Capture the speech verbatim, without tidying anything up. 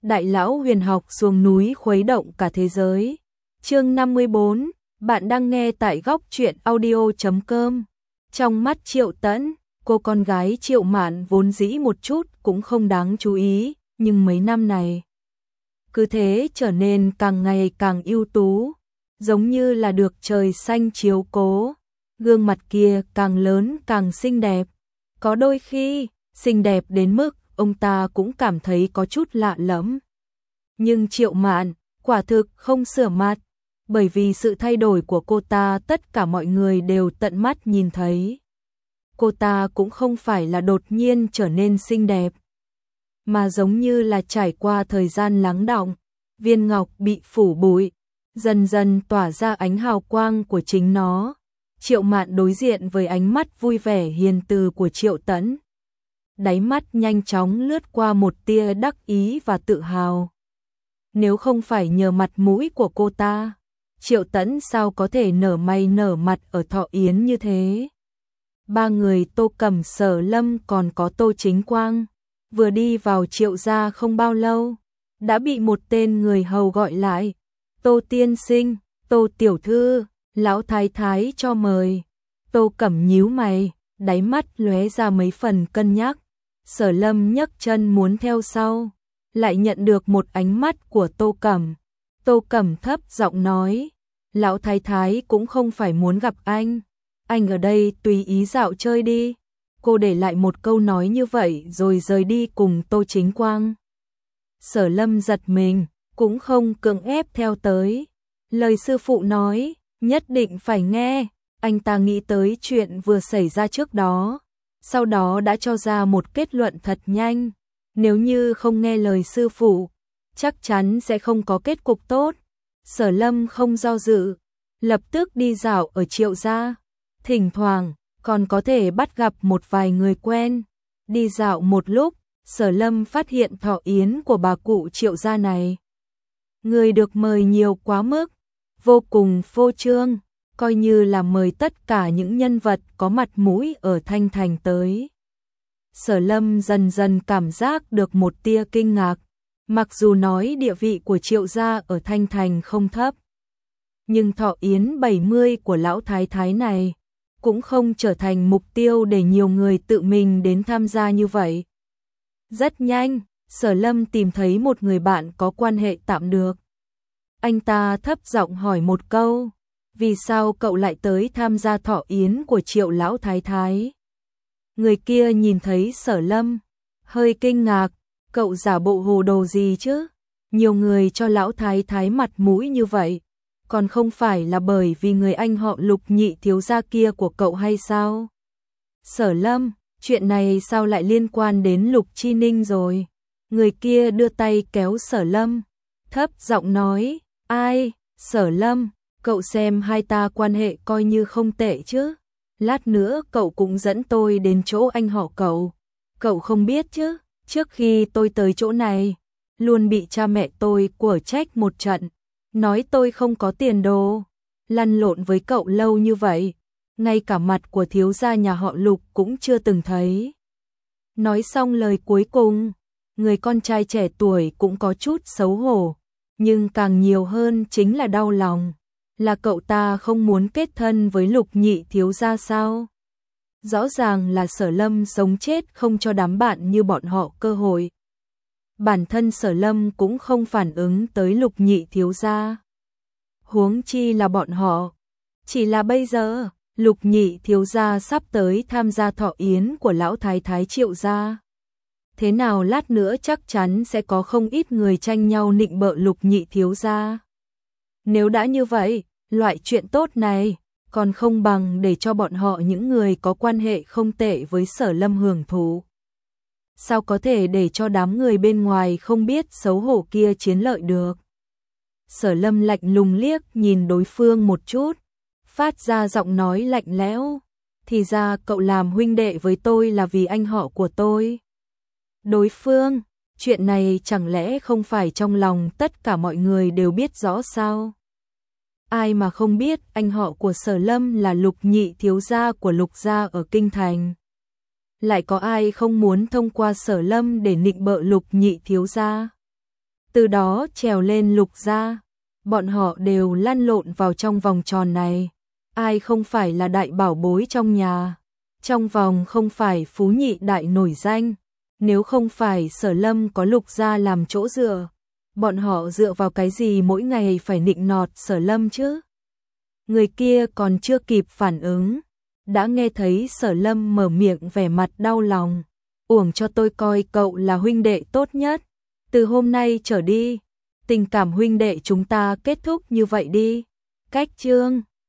Đại lão huyền học xuống núi khuấy động cả thế giới. Chương năm mươi bốn, bạn đang nghe tại góc truyện audio chấm com. Trong mắt Triệu Tẫn, cô con gái Triệu Mạn vốn dĩ một chút cũng không đáng chú ý, nhưng mấy năm này cứ thế trở nên càng ngày càng ưu tú, giống như là được trời xanh chiếu cố. Gương mặt kia càng lớn càng xinh đẹp, có đôi khi xinh đẹp đến mức ông ta cũng cảm thấy có chút lạ lẫm. Nhưng Triệu Mạn quả thực không sửa mặt, bởi vì sự thay đổi của cô ta tất cả mọi người đều tận mắt nhìn thấy. Cô ta cũng không phải là đột nhiên trở nên xinh đẹp, mà giống như là trải qua thời gian lắng đọng, viên ngọc bị phủ bụi, dần dần tỏa ra ánh hào quang của chính nó. Triệu Mạn đối diện với ánh mắt vui vẻ hiền từ của Triệu Tẫn, đáy mắt nhanh chóng lướt qua một tia đắc ý và tự hào. Nếu không phải nhờ mặt mũi của cô ta, Triệu Tẫn sao có thể nở mày nở mặt ở Thọ Yến như thế. Ba người Tô Cẩm, Sở Lâm còn có Tô Chính Quang, vừa đi vào Triệu gia không bao lâu, đã bị một tên người hầu gọi lại. Tô tiên sinh, Tô tiểu thư, lão thái thái cho mời. Tô Cẩm nhíu mày, đáy mắt lóe ra mấy phần cân nhắc. Sở Lâm nhấc chân muốn theo sau, lại nhận được một ánh mắt của Tô Cẩm. Tô Cẩm thấp giọng nói, lão thái thái cũng không phải muốn gặp anh, anh ở đây tùy ý dạo chơi đi. Cô để lại một câu nói như vậy rồi rời đi cùng Tô Chính Quang. Sở Lâm giật mình, cũng không cưỡng ép theo tới. Lời sư phụ nói, nhất định phải nghe. Anh ta nghĩ tới chuyện vừa xảy ra trước đó, sau đó đã cho ra một kết luận thật nhanh. Nếu như không nghe lời sư phụ, chắc chắn sẽ không có kết cục tốt. Sở Lâm không do dự, lập tức đi dạo ở Triệu gia. Thỉnh thoảng còn có thể bắt gặp một vài người quen. Đi dạo một lúc, Sở Lâm phát hiện thọ yến của bà cụ Triệu gia này, người được mời nhiều quá mức, vô cùng phô trương, coi như là mời tất cả những nhân vật có mặt mũi ở Thanh Thành tới. Sở Lâm dần dần cảm giác được một tia kinh ngạc. Mặc dù nói địa vị của Triệu gia ở Thanh Thành không thấp, nhưng thọ yến bảy mươi của lão thái thái này cũng không trở thành mục tiêu để nhiều người tự mình đến tham gia như vậy. Rất nhanh, Sở Lâm tìm thấy một người bạn có quan hệ tạm được. Anh ta thấp giọng hỏi một câu, vì sao cậu lại tới tham gia thọ yến của Triệu lão thái thái? Người kia nhìn thấy Sở Lâm, hơi kinh ngạc, cậu giả bộ hồ đồ gì chứ? Nhiều người cho lão thái thái mặt mũi như vậy, còn không phải là bởi vì người anh họ Lục nhị thiếu gia kia của cậu hay sao? Sở Lâm, chuyện này sao lại liên quan đến Lục Chi Ninh rồi? Người kia đưa tay kéo Sở Lâm, thấp giọng nói, ai? Sở Lâm, cậu xem hai ta quan hệ coi như không tệ chứ? Lát nữa cậu cũng dẫn tôi đến chỗ anh họ cậu. Cậu không biết chứ, trước khi tôi tới chỗ này, luôn bị cha mẹ tôi quở trách một trận, nói tôi không có tiền đồ. Lăn lộn với cậu lâu như vậy, ngay cả mặt của thiếu gia nhà họ Lục cũng chưa từng thấy. Nói xong lời cuối cùng, người con trai trẻ tuổi cũng có chút xấu hổ, nhưng càng nhiều hơn chính là đau lòng. Là cậu ta không muốn kết thân với Lục nhị thiếu gia sao? Rõ ràng là Sở Lâm sống chết không cho đám bạn như bọn họ cơ hội. Bản thân Sở Lâm cũng không phản ứng tới Lục nhị thiếu gia, huống chi là bọn họ. Chỉ là bây giờ, Lục nhị thiếu gia sắp tới tham gia thọ yến của lão thái thái Triệu gia. Thế nào lát nữa chắc chắn sẽ có không ít người tranh nhau nịnh bợ Lục nhị thiếu gia. Nếu đã như vậy, loại chuyện tốt này còn không bằng để cho bọn họ những người có quan hệ không tệ với Sở Lâm hưởng thụ. Sao có thể để cho đám người bên ngoài không biết xấu hổ kia chiến lợi được? Sở Lâm lạnh lùng liếc nhìn đối phương một chút, phát ra giọng nói lạnh lẽo, thì ra cậu làm huynh đệ với tôi là vì anh họ của tôi. Đối phương, chuyện này chẳng lẽ không phải trong lòng tất cả mọi người đều biết rõ sao? Ai mà không biết anh họ của Sở Lâm là Lục nhị thiếu gia của Lục gia ở Kinh Thành. Lại có ai không muốn thông qua Sở Lâm để nịnh bợ Lục nhị thiếu gia? từ đó trèo lên Lục gia. Bọn họ đều lăn lộn vào trong vòng tròn này. Ai không phải là đại bảo bối trong nhà, trong vòng không phải phú nhị đại nổi danh. Nếu không phải Sở Lâm có Lục gia làm chỗ dựa, bọn họ dựa vào cái gì mỗi ngày phải nịnh nọt Sở Lâm chứ? Người kia còn chưa kịp phản ứng, đã nghe thấy Sở Lâm mở miệng vẻ mặt đau lòng. Uổng cho tôi coi cậu là huynh đệ tốt nhất. Từ hôm nay trở đi, tình cảm huynh đệ chúng ta kết thúc như vậy đi. Cách chương